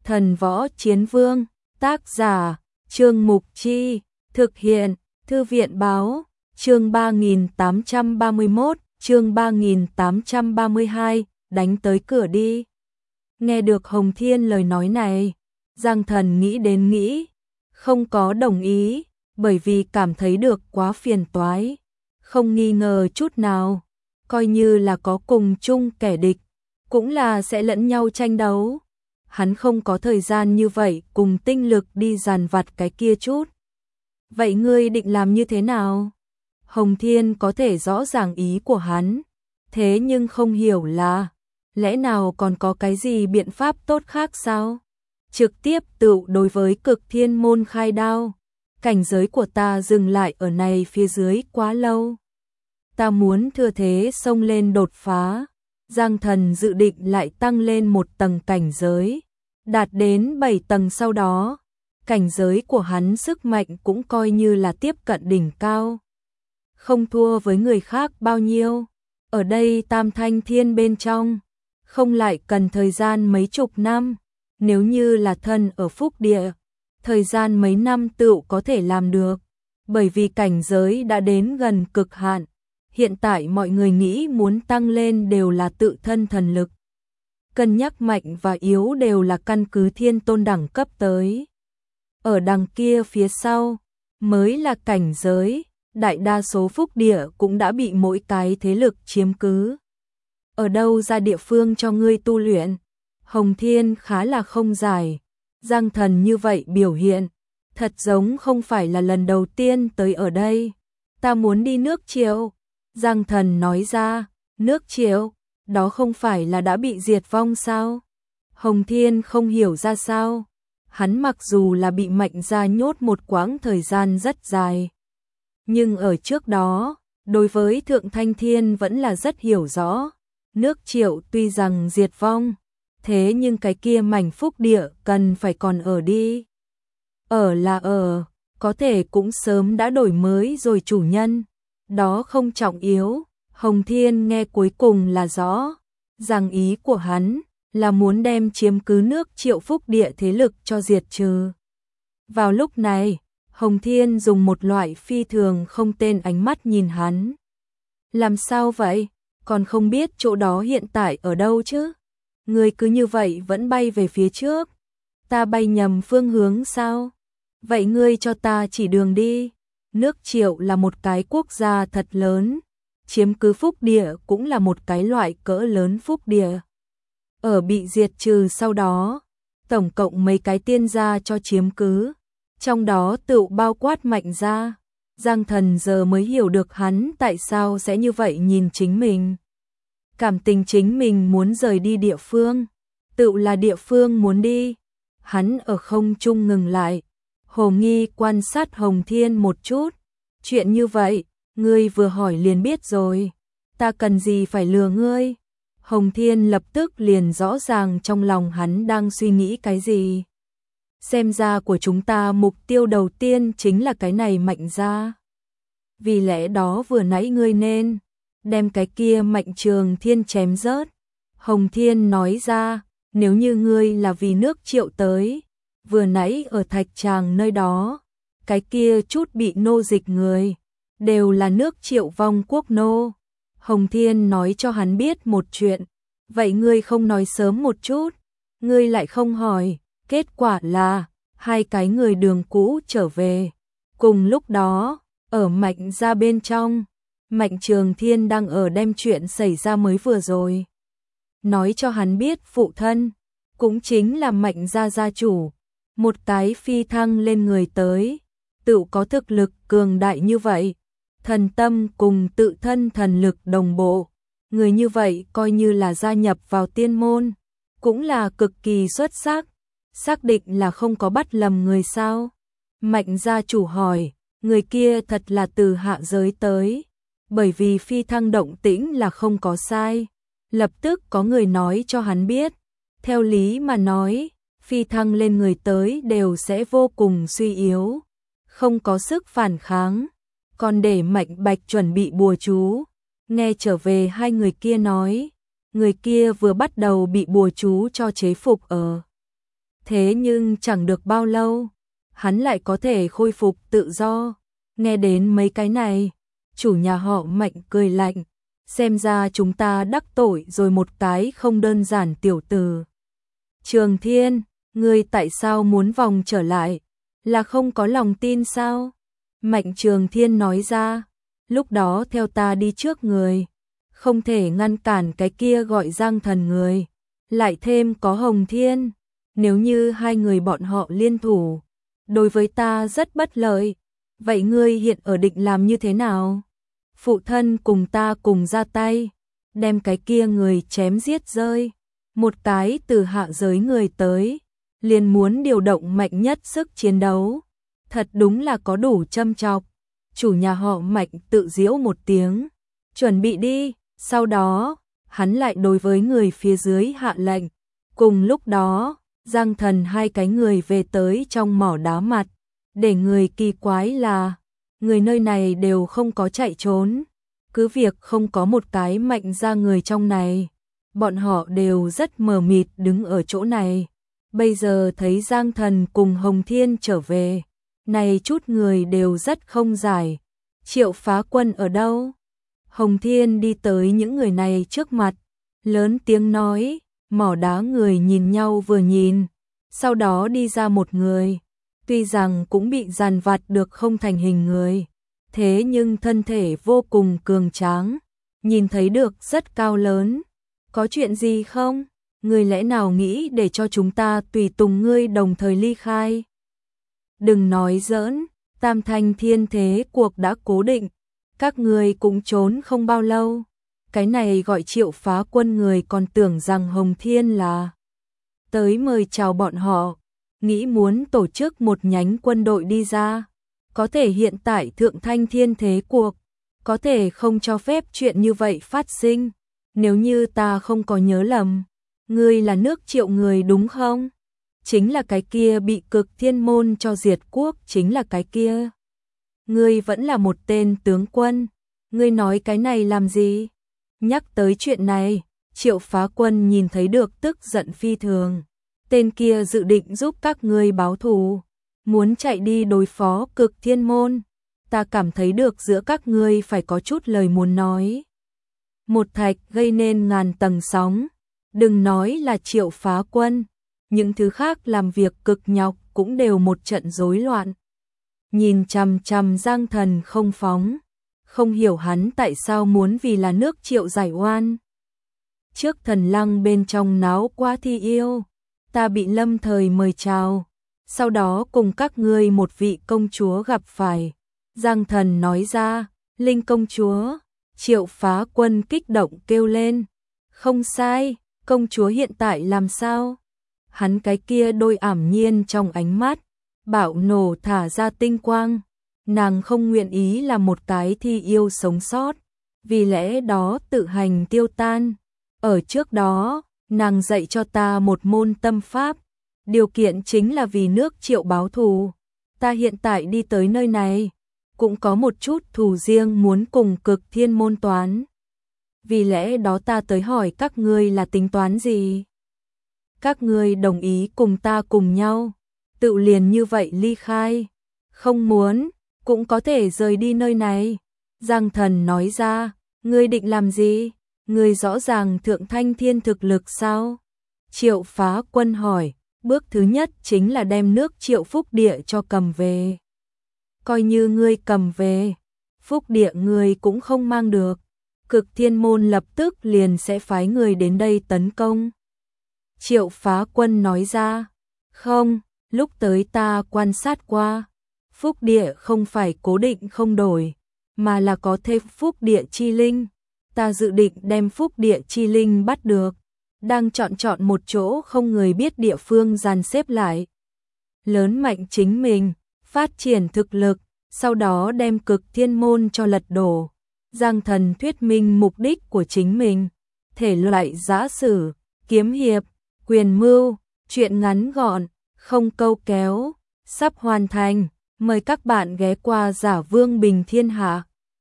Thần Võ Chiến Vương, tác giả, Trương Mục Chi, thực hiện, Thư viện Báo, chương 3831, chương 3832, đánh tới cửa đi. Nghe được Hồng Thiên lời nói này, Giang Thần nghĩ đến nghĩ, không có đồng ý, bởi vì cảm thấy được quá phiền toái, không nghi ngờ chút nào, coi như là có cùng chung kẻ địch, cũng là sẽ lẫn nhau tranh đấu. Hắn không có thời gian như vậy cùng tinh lực đi dàn vặt cái kia chút. Vậy ngươi định làm như thế nào? Hồng Thiên có thể rõ ràng ý của hắn, thế nhưng không hiểu là, lẽ nào còn có cái gì biện pháp tốt khác sao? Trực tiếp tự đối với Cực Thiên môn khai đao, cảnh giới của ta dừng lại ở này phía dưới quá lâu. Ta muốn thừa thế xông lên đột phá. Giang Thần dự định lại tăng lên một tầng cảnh giới, đạt đến 7 tầng sau đó, cảnh giới của hắn sức mạnh cũng coi như là tiếp cận đỉnh cao. Không thua với người khác bao nhiêu, ở đây Tam Thanh Thiên bên trong, không lại cần thời gian mấy chục năm, nếu như là thân ở phúc địa, thời gian mấy năm tự có thể làm được, bởi vì cảnh giới đã đến gần cực hạn. Hiện tại mọi người nghĩ muốn tăng lên đều là tự thân thần lực. Cân nhắc mạnh và yếu đều là căn cứ thiên tôn đẳng cấp tới. Ở đằng kia phía sau, mới là cảnh giới, đại đa số phúc địa cũng đã bị mỗi cái thế lực chiếm cứ. Ở đâu ra địa phương cho ngươi tu luyện? Hồng Thiên khá là không giải. Giang Thần như vậy biểu hiện, thật giống không phải là lần đầu tiên tới ở đây. Ta muốn đi nước Triệu. Giang Thần nói ra, nước Triệu, đó không phải là đã bị diệt vong sao? Hồng Thiên không hiểu ra sao. Hắn mặc dù là bị Mạnh gia nhốt một quãng thời gian rất dài, nhưng ở trước đó, đối với Thượng Thanh Thiên vẫn là rất hiểu rõ. Nước Triệu tuy rằng diệt vong, thế nhưng cái kia mảnh phúc địa cần phải còn ở đi. Ở là ở, có thể cũng sớm đã đổi mới rồi chủ nhân. Đó không trọng yếu, Hồng Thiên nghe cuối cùng là rõ, rằng ý của hắn là muốn đem chiếm cứ nước Triệu phúc địa thế lực cho diệt trừ. Vào lúc này, Hồng Thiên dùng một loại phi thường không tên ánh mắt nhìn hắn. Làm sao vậy? Còn không biết chỗ đó hiện tại ở đâu chứ? Ngươi cứ như vậy vẫn bay về phía trước. Ta bay nhầm phương hướng sao? Vậy ngươi cho ta chỉ đường đi. Nước Triệu là một cái quốc gia thật lớn, chiếm cứ phúc địa cũng là một cái loại cỡ lớn phúc địa. Ở bị diệt trừ sau đó, tổng cộng mấy cái tiên gia cho chiếm cứ, trong đó tự bao quát Mạnh gia. Giang Thần giờ mới hiểu được hắn tại sao sẽ như vậy nhìn chính mình. Cảm tình chính mình muốn rời đi địa phương, tự là địa phương muốn đi. Hắn ở không trung ngừng lại. Hồ nghi quan sát Hồng Thiên một chút. Chuyện như vậy, ngươi vừa hỏi liền biết rồi. Ta cần gì phải lừa ngươi? Hồng Thiên lập tức liền rõ ràng trong lòng hắn đang suy nghĩ cái gì. Xem ra của chúng ta mục tiêu đầu tiên chính là cái này Mạnh gia. Vì lẽ đó vừa nãy ngươi nên đem cái kia Mạnh Trường Thiên chém rớt. Hồng Thiên nói ra, nếu như ngươi là vì nước Triệu tới, vừa nãy ở Thạch Tràng nơi đó, cái kia chút bị nô dịch người, đều là nước Triệu vong quốc nô. Hồng Thiên nói cho hắn biết một chuyện, vậy ngươi không nói sớm một chút, ngươi lại không hỏi, kết quả là, hai cái người đường cũ trở về. Cùng lúc đó, ở Mạnh gia bên trong, Mạnh Trường Thiên đang ở đem chuyện xảy ra mới vừa rồi. Nói cho hắn biết phụ thân, cũng chính là Mạnh gia gia chủ, một cái phi thăng lên người tới, tự có thực lực cường đại như vậy, thần tâm cùng tự thân thần lực đồng bộ, người như vậy coi như là gia nhập vào tiên môn, cũng là cực kỳ xuất sắc, xác định là không có bắt lầm người sao. Mạnh gia chủ hỏi, người kia thật là từ hạ giới tới, bởi vì phi thăng động tĩnh là không có sai, lập tức có người nói cho hắn biết, theo lý mà nói, phi thăng lên người tới đều sẽ vô cùng suy yếu, không có sức phản kháng, còn để Mạnh Bạch chuẩn bị bùa chú. Nghe trở về hai người kia nói, người kia vừa bắt đầu bị bùa chú cho chế phục ở Thế nhưng chẳng được bao lâu, hắn lại có thể khôi phục tự do. Nghe đến mấy cái này, chủ nhà họ Mạnh cười lạnh, xem ra chúng ta đắc tội rồi một cái không đơn giản tiểu tử. Trường Thiên, ngươi tại sao muốn vòng trở lại? Là không có lòng tin sao? Mạnh Trường Thiên nói ra, lúc đó theo ta đi trước người, không thể ngăn cản cái kia gọi Giang Thần người, lại thêm có Hồng Thiên, nếu như hai người bọn họ liên thủ, đối với ta rất bất lợi. Vậy ngươi hiện ở định làm như thế nào? Phụ thân cùng ta cùng ra tay, đem cái kia người chém giết rơi. Một cái từ hạ giới người tới, liền muốn điều động mạnh nhất sức chiến đấu. Thật đúng là có đủ châm chọc. Chủ nhà họ Mạnh tự giễu một tiếng, chuẩn bị đi. Sau đó, hắn lại đối với người phía dưới hạ lệnh. Cùng lúc đó, Giang Thần hai cái người về tới trong mỏ đá mặt. Để người kỳ quái là, người nơi này đều không có chạy trốn. Cứ việc không có một cái mạnh ra người trong này, bọn họ đều rất mờ mịt đứng ở chỗ này. Bây giờ thấy Giang Thần cùng Hồng Thiên trở về, này chút người đều rất không giải. Triệu Phá Quân ở đâu? Hồng Thiên đi tới những người này trước mặt, lớn tiếng nói. Mỏ đá người nhìn nhau vừa nhìn, sau đó đi ra một người, tuy rằng cũng bị dàn vặt được không thành hình người, thế nhưng thân thể vô cùng cường tráng, nhìn thấy được rất cao lớn. Có chuyện gì không? Người lẽ nào nghĩ để cho chúng ta tùy tùng ngươi đồng thời ly khai? Đừng nói giỡn, Tam Thanh Thiên thế cuộc đã cố định, các ngươi cũng trốn không bao lâu. Cái này gọi Triệu Phá Quân người còn tưởng rằng Hồng Thiên là tới mời chào bọn họ, nghĩ muốn tổ chức một nhánh quân đội đi ra. Có thể hiện tại Thượng Thanh Thiên thế cuộc, có thể không cho phép chuyện như vậy phát sinh. Nếu như ta không có nhớ lầm, ngươi là nước Triệu người đúng không? Chính là cái kia bị Cực Thiên môn cho diệt quốc, chính là cái kia. Ngươi vẫn là một tên tướng quân, ngươi nói cái này làm gì? Nhắc tới chuyện này, Triệu Phá Quân nhìn thấy được tức giận phi thường. Tên kia dự định giúp các ngươi báo thù, muốn chạy đi đối phó Cực Thiên môn. Ta cảm thấy được giữa các ngươi phải có chút lời muốn nói. Một thạch gây nên ngàn tầng sóng, đừng nói là Triệu Phá Quân, những thứ khác làm việc cực nhọc cũng đều một trận rối loạn. Nhìn chằm chằm Giang Thần không phóng, không hiểu hắn tại sao muốn vì là nước Triệu giải oan. Trước thần lăng bên trong náo quá thi yêu, ta bị lâm thời mời chào, sau đó cùng các ngươi một vị công chúa gặp phải. Giang Thần nói ra, Linh công chúa. Triệu Phá Quân kích động kêu lên, không sai, công chúa hiện tại làm sao? Hắn cái kia đôi ảm nhiên trong ánh mắt, bạo nổ thả ra tinh quang. Nàng không nguyện ý là một cái thi yêu sống sót, vì lẽ đó tự hành tiêu tan. Ở trước đó, nàng dạy cho ta một môn tâm pháp, điều kiện chính là vì nước Triệu báo thù. Ta hiện tại đi tới nơi này, cũng có một chút thù riêng muốn cùng Cực Thiên môn toán. Vì lẽ đó ta tới hỏi các ngươi là tính toán gì? Các ngươi đồng ý cùng ta cùng nhau, tự liền như vậy ly khai. Không muốn, cũng có thể rời đi nơi này. Giang Thần nói ra, ngươi định làm gì? Ngươi rõ ràng Thượng Thanh Thiên thực lực sao? Triệu Phá Quân hỏi, bước thứ nhất chính là đem nước Triệu Phúc Địa cho cầm về. Coi như ngươi cầm về, Phúc Địa ngươi cũng không mang được. Cực Thiên môn lập tức liền sẽ phái người đến đây tấn công. Triệu Phá Quân nói ra, không, lúc tới ta quan sát qua, Phúc Địa không phải cố định không đổi, mà là có thêm Phúc Địa chi linh. Ta dự định đem Phúc Địa chi linh bắt được, đang chọn một chỗ không người biết địa phương dàn xếp lại. Lớn mạnh chính mình, phát triển thực lực, sau đó đem Cực Thiên môn cho lật đổ. Giang Thần thuyết minh mục đích của chính mình, thể loại giã sử, kiếm hiệp, quyền mưu, truyện ngắn gọn, không câu kéo, sắp hoàn thành. Mời các bạn ghé qua Giả Vương Bình Thiên Hạ.